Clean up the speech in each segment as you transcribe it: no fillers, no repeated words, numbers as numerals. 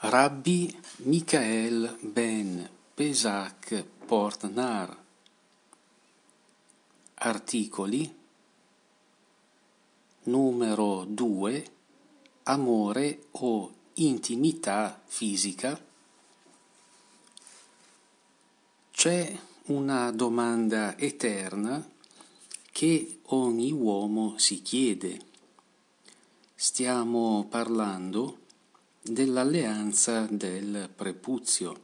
Rabbi Michael ben Pesach Portnar. Articoli. Numero 2. Amore o intimità fisica. C'è una domanda eterna che ogni uomo si chiede. Stiamo parlando dell'alleanza del prepuzio.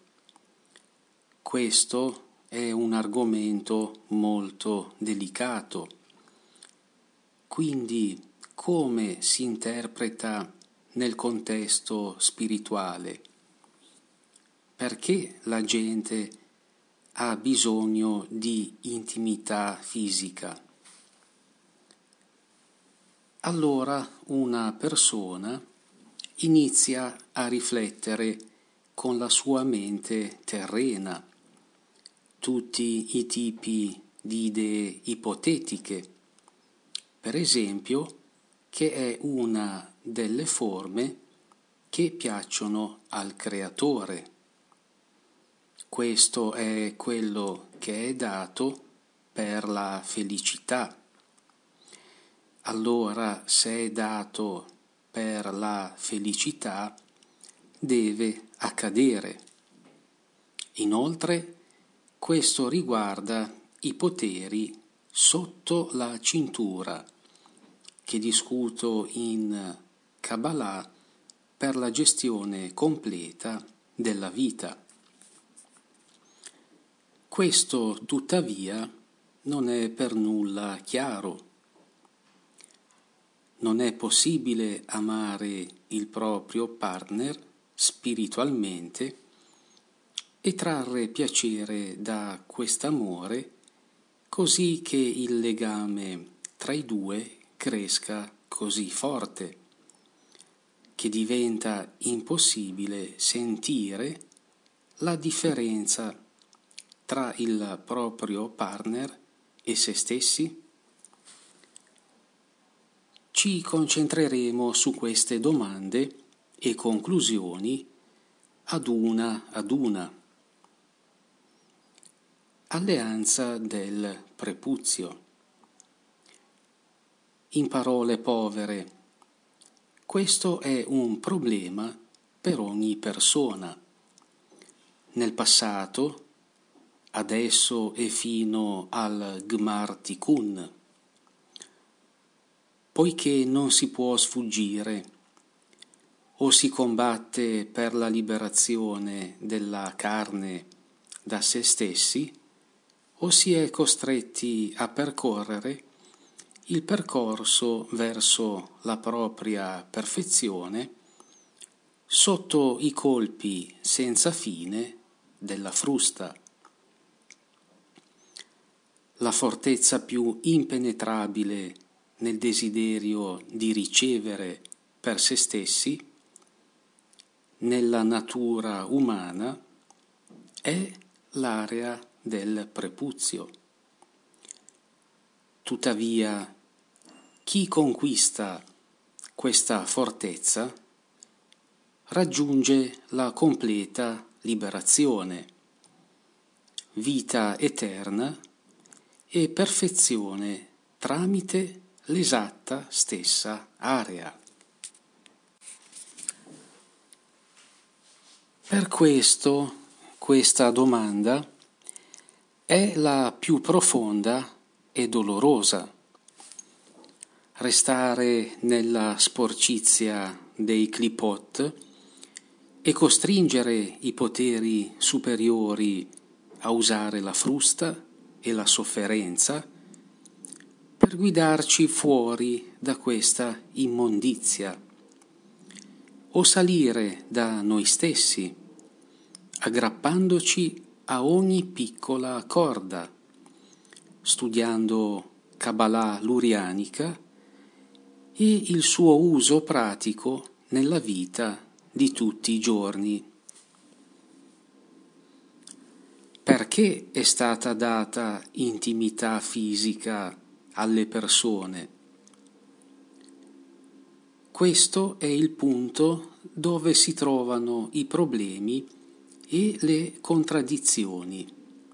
Questo è un argomento molto delicato. Quindi, come si interpreta nel contesto spirituale? Perché la gente ha bisogno di intimità fisica? Allora una persona inizia a riflettere con la sua mente terrena tutti i tipi di idee ipotetiche, per esempio, che è una delle forme che piacciono al creatore. Questo è quello che è dato per la felicità. Allora, se è dato per la felicità, deve accadere. Inoltre, questo riguarda i poteri sotto la cintura, che discuto in Kabbalah per la gestione completa della vita. Questo, tuttavia, non è per nulla chiaro. Non è possibile amare il proprio partner spiritualmente e trarre piacere da quest'amore così che il legame tra i due cresca così forte che diventa impossibile sentire la differenza tra il proprio partner e se stessi? Ci concentreremo su queste domande e conclusioni ad una. Alleanza del prepuzio. In parole povere, questo è un problema per ogni persona. Nel passato, adesso e fino al Gmar Tikkun, poiché non si può sfuggire, o si combatte per la liberazione della carne da se stessi, o si è costretti a percorrere il percorso verso la propria perfezione sotto i colpi senza fine della frusta. La fortezza più impenetrabile nel desiderio di ricevere per se stessi, nella natura umana, è l'area del prepuzio. Tuttavia, chi conquista questa fortezza raggiunge la completa liberazione, vita eterna e perfezione tramite l'esatta stessa area. Per questo, questa domanda è la più profonda e dolorosa. Restare nella sporcizia dei clipot e costringere i poteri superiori a usare la frusta e la sofferenza per guidarci fuori da questa immondizia, o salire da noi stessi, aggrappandoci a ogni piccola corda, studiando Kabbalah lurianica e il suo uso pratico nella vita di tutti i giorni. Perché è stata data intimità fisica alle persone? Questo è il punto dove si trovano i problemi e le contraddizioni.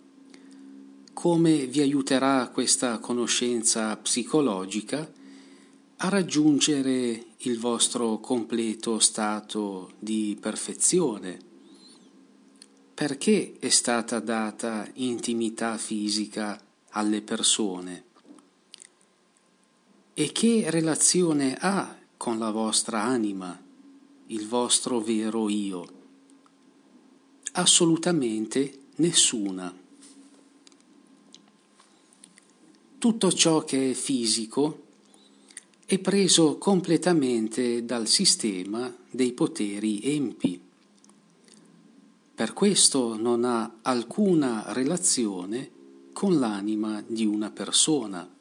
Come vi aiuterà questa conoscenza psicologica a raggiungere il vostro completo stato di perfezione? Perché è stata data intimità fisica alle persone? E che relazione ha con la vostra anima, il vostro vero io? Assolutamente nessuna. Tutto ciò che è fisico è preso completamente dal sistema dei poteri empi. Per questo non ha alcuna relazione con l'anima di una persona.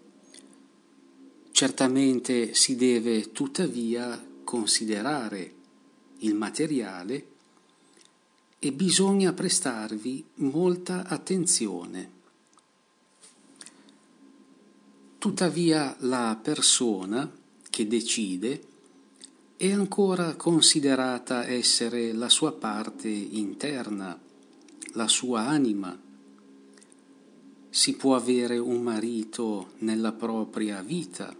Certamente si deve tuttavia considerare il materiale e bisogna prestarvi molta attenzione. Tuttavia la persona che decide è ancora considerata essere la sua parte interna, la sua anima. Si può avere un marito nella propria vita,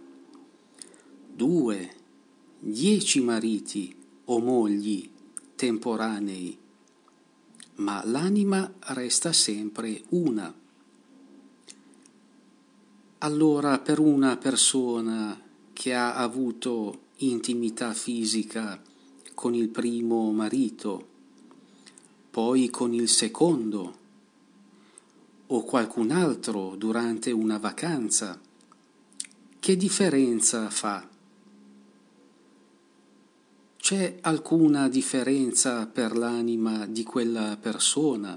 2, 10 mariti o mogli temporanei, ma l'anima resta sempre una. Allora, per una persona che ha avuto intimità fisica con il primo marito, poi con il secondo, o qualcun altro durante una vacanza, che differenza fa? C'è alcuna differenza per l'anima di quella persona?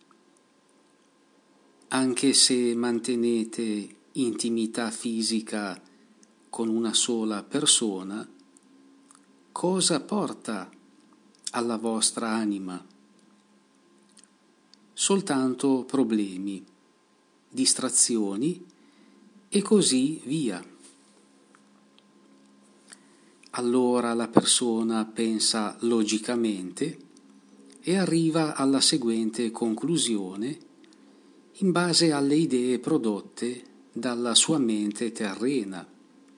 Anche se mantenete intimità fisica con una sola persona, cosa porta alla vostra anima? Soltanto problemi, distrazioni e così via. Allora la persona pensa logicamente e arriva alla seguente conclusione in base alle idee prodotte dalla sua mente terrena.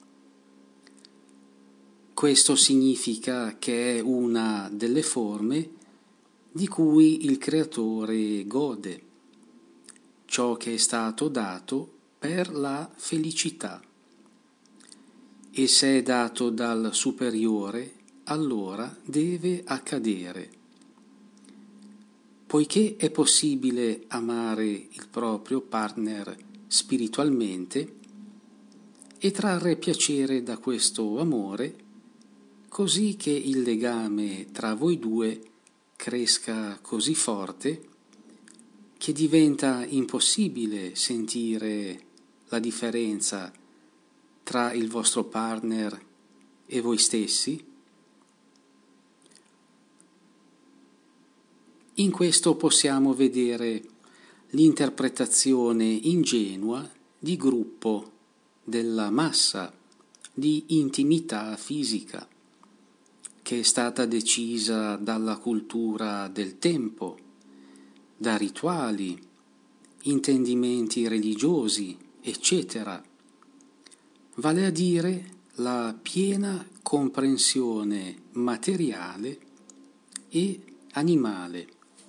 Questo significa che è una delle forme di cui il Creatore gode, ciò che è stato dato per la felicità. E se è dato dal superiore, allora deve accadere. Poiché è possibile amare il proprio partner spiritualmente e trarre piacere da questo amore, così che il legame tra voi due cresca così forte che diventa impossibile sentire la differenza tra il vostro partner e voi stessi? In questo possiamo vedere l'interpretazione ingenua di gruppo della massa di intimità fisica, che è stata decisa dalla cultura del tempo, da rituali, intendimenti religiosi, eccetera. Vale a dire la piena comprensione materiale e animale.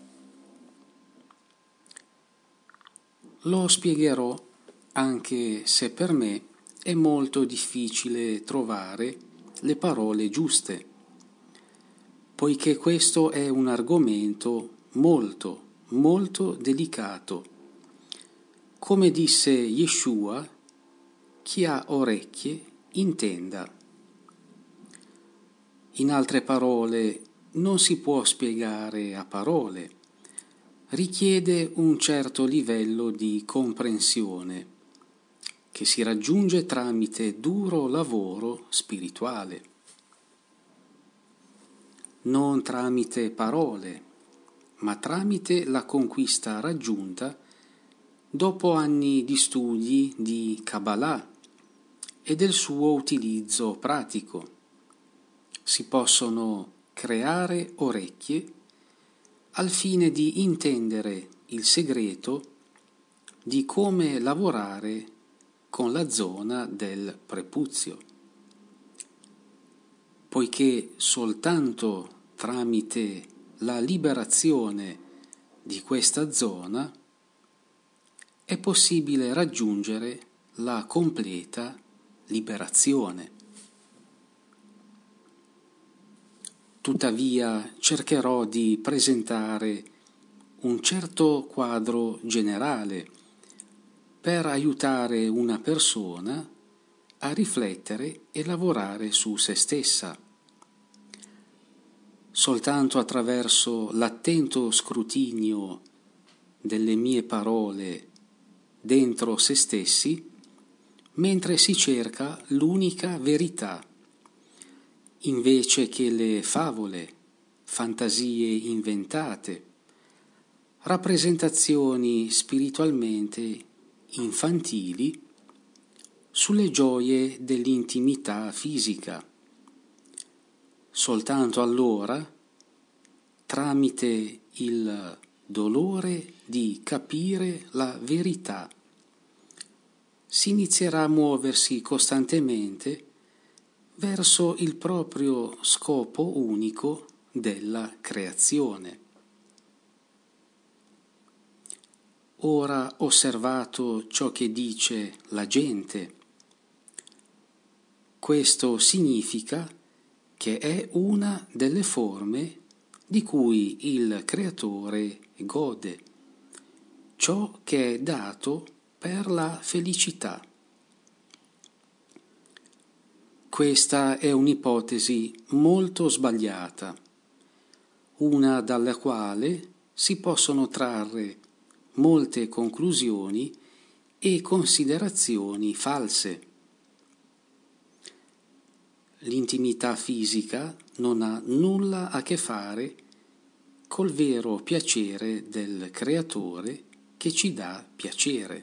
Lo spiegherò, anche se per me è molto difficile trovare le parole giuste, poiché questo è un argomento molto, molto delicato. Come disse Yeshua, chi ha orecchie intenda. In altre parole, non si può spiegare a parole. Richiede un certo livello di comprensione che si raggiunge tramite duro lavoro spirituale, non tramite parole, ma tramite la conquista raggiunta dopo anni di studi di Kabbalah e del suo utilizzo pratico. Si possono creare orecchie al fine di intendere il segreto di come lavorare con la zona del prepuzio, poiché soltanto tramite la liberazione di questa zona è possibile raggiungere la completa liberazione. Tuttavia cercherò di presentare un certo quadro generale per aiutare una persona a riflettere e lavorare su se stessa. Soltanto attraverso l'attento scrutinio delle mie parole dentro se stessi, mentre si cerca l'unica verità, invece che le favole, fantasie inventate, rappresentazioni spiritualmente infantili sulle gioie dell'intimità fisica. Soltanto allora, tramite il dolore di capire la verità, si inizierà a muoversi costantemente verso il proprio scopo unico della creazione. Ora osservato ciò che dice la gente. Questo significa che è una delle forme di cui il Creatore gode, ciò che è dato per la felicità. Questa è un'ipotesi molto sbagliata, una dalla quale si possono trarre molte conclusioni e considerazioni false. L'intimità fisica non ha nulla a che fare col vero piacere del Creatore che ci dà piacere.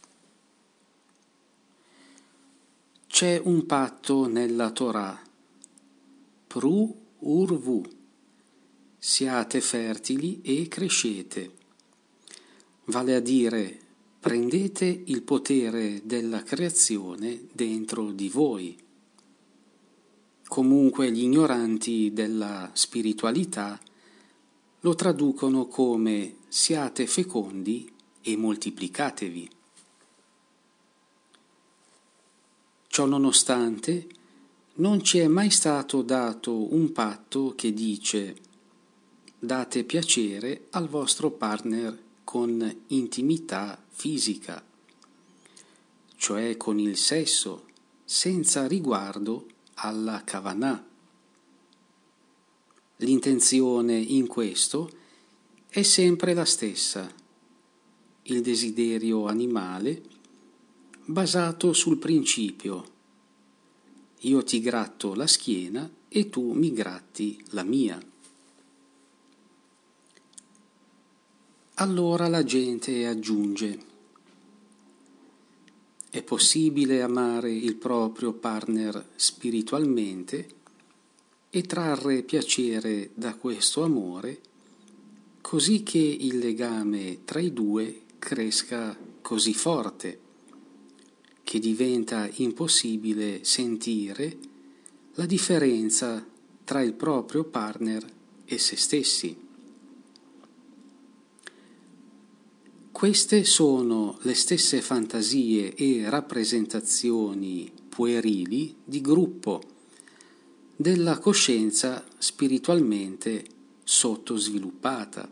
C'è un patto nella Torah, Pru Urvu, siate fertili e crescete, vale a dire prendete il potere della creazione dentro di voi. Comunque gli ignoranti della spiritualità lo traducono come siate fecondi e moltiplicatevi. Ciò nonostante, non ci è mai stato dato un patto che dice date piacere al vostro partner con intimità fisica, cioè con il sesso, senza riguardo alla kavanah. L'intenzione in questo è sempre la stessa, il desiderio animale basato sul principio io ti gratto la schiena e tu mi gratti la mia. Allora la gente aggiunge: è possibile amare il proprio partner spiritualmente e trarre piacere da questo amore, così che il legame tra i due cresca così forte che diventa impossibile sentire la differenza tra il proprio partner e se stessi. Queste sono le stesse fantasie e rappresentazioni puerili di gruppo della coscienza spiritualmente sottosviluppata.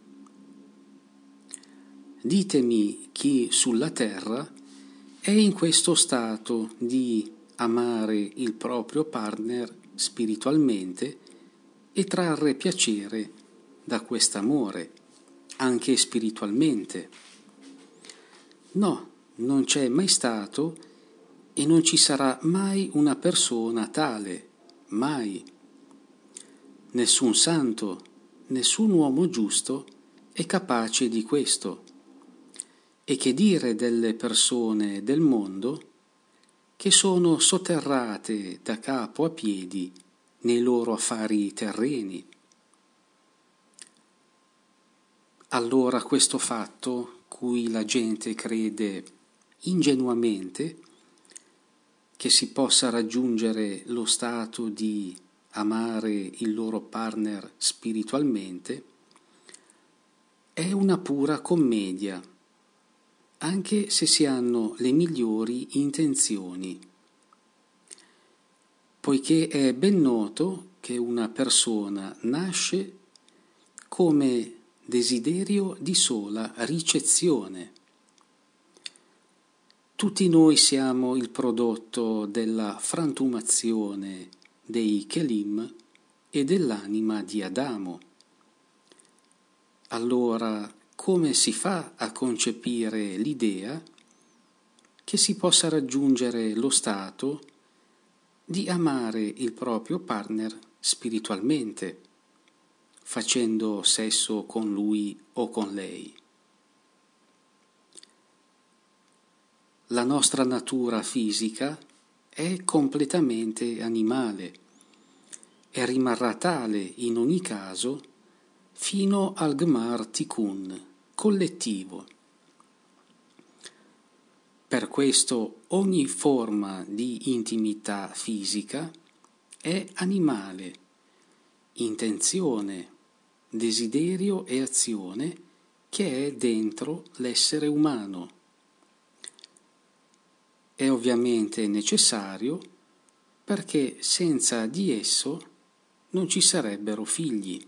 Ditemi chi sulla terra è in questo stato di amare il proprio partner spiritualmente e trarre piacere da quest'amore, anche spiritualmente. No, non c'è mai stato e non ci sarà mai una persona tale, mai. Nessun santo, nessun uomo giusto è capace di questo. E che dire delle persone del mondo che sono sotterrate da capo a piedi nei loro affari terreni. Allora questo fatto, cui la gente crede ingenuamente, che si possa raggiungere lo stato di amare il loro partner spiritualmente, è una pura commedia, anche se si hanno le migliori intenzioni, poiché è ben noto che una persona nasce come desiderio di sola ricezione. Tutti noi siamo il prodotto della frantumazione dei Kelim e dell'anima di Adamo. Allora, come si fa a concepire l'idea che si possa raggiungere lo stato di amare il proprio partner spiritualmente, facendo sesso con lui o con lei? La nostra natura fisica è completamente animale e rimarrà tale in ogni caso fino al Gmar Tikkun collettivo. Per questo ogni forma di intimità fisica è animale, intenzione, desiderio e azione che è dentro l'essere umano. È ovviamente necessario perché senza di esso non ci sarebbero figli.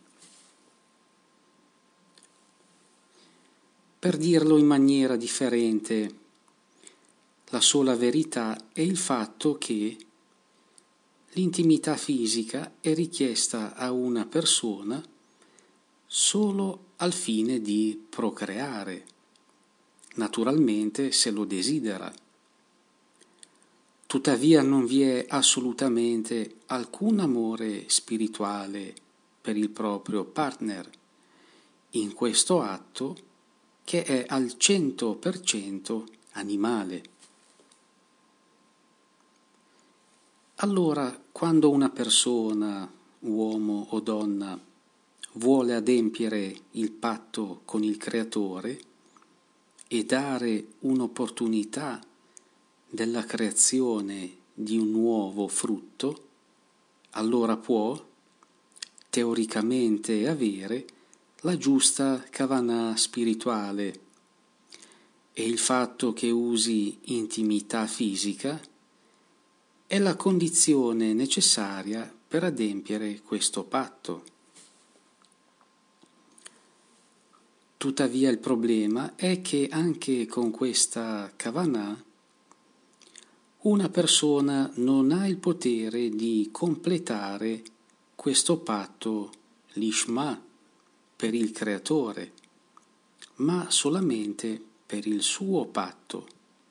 Per dirlo in maniera differente, la sola verità è il fatto che l'intimità fisica è richiesta a una persona solo al fine di procreare, naturalmente se lo desidera. Tuttavia non vi è assolutamente alcun amore spirituale per il proprio partner in questo atto che è al 100% animale. Allora, quando una persona, uomo o donna, vuole adempiere il patto con il Creatore e dare un'opportunità della creazione di un nuovo frutto, allora può, teoricamente, avere la giusta kavanah spirituale e il fatto che usi intimità fisica è la condizione necessaria per adempiere questo patto. Tuttavia il problema è che anche con questa kavanah una persona non ha il potere di completare questo patto lishma per il Creatore, ma solamente per il suo patto.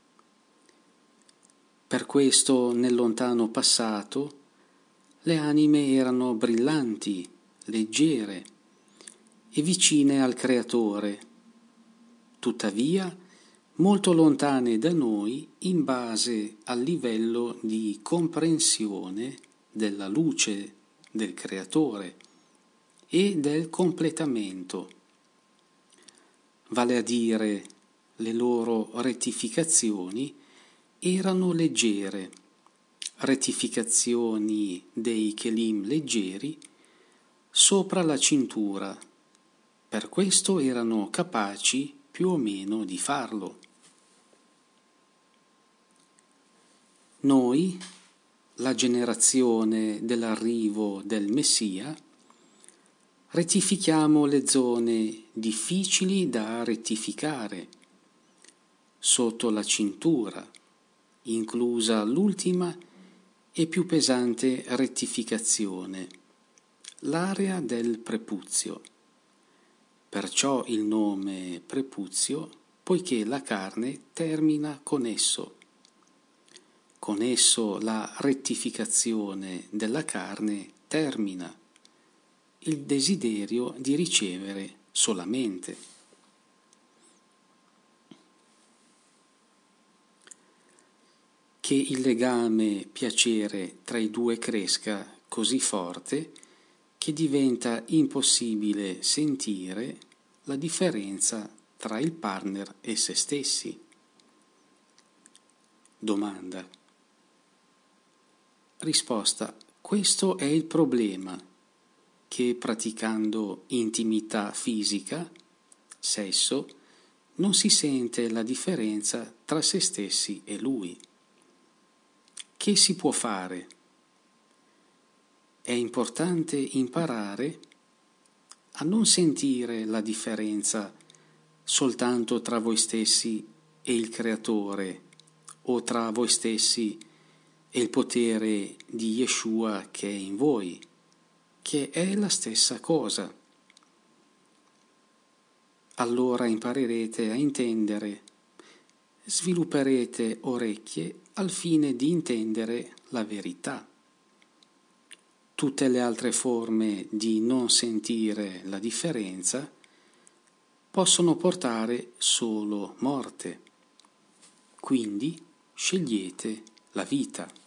Per questo nel lontano passato le anime erano brillanti, leggere e vicine al Creatore, tuttavia molto lontane da noi in base al livello di comprensione della luce del Creatore e del completamento, vale a dire le loro rettificazioni erano leggere, rettificazioni dei Kelim leggeri sopra la cintura, per questo erano capaci più o meno di farlo. Noi, la generazione dell'arrivo del Messia, rettifichiamo le zone difficili da rettificare sotto la cintura, inclusa l'ultima e più pesante rettificazione, l'area del prepuzio. Perciò il nome prepuzio, poiché la carne termina con esso. Con esso la rettificazione della carne termina, il desiderio di ricevere solamente. Che il legame piacere tra i due cresca così forte che diventa impossibile sentire la differenza tra il partner e se stessi. Domanda. Risposta. Questo è il problema, che praticando intimità fisica, sesso, non si sente la differenza tra se stessi e lui. Che si può fare? È importante imparare a non sentire la differenza soltanto tra voi stessi e il Creatore, o tra voi stessi e il potere di Yeshua che è in voi, che è la stessa cosa. Allora imparerete a intendere, svilupperete orecchie al fine di intendere la verità. Tutte le altre forme di non sentire la differenza possono portare solo morte. Quindi scegliete la vita.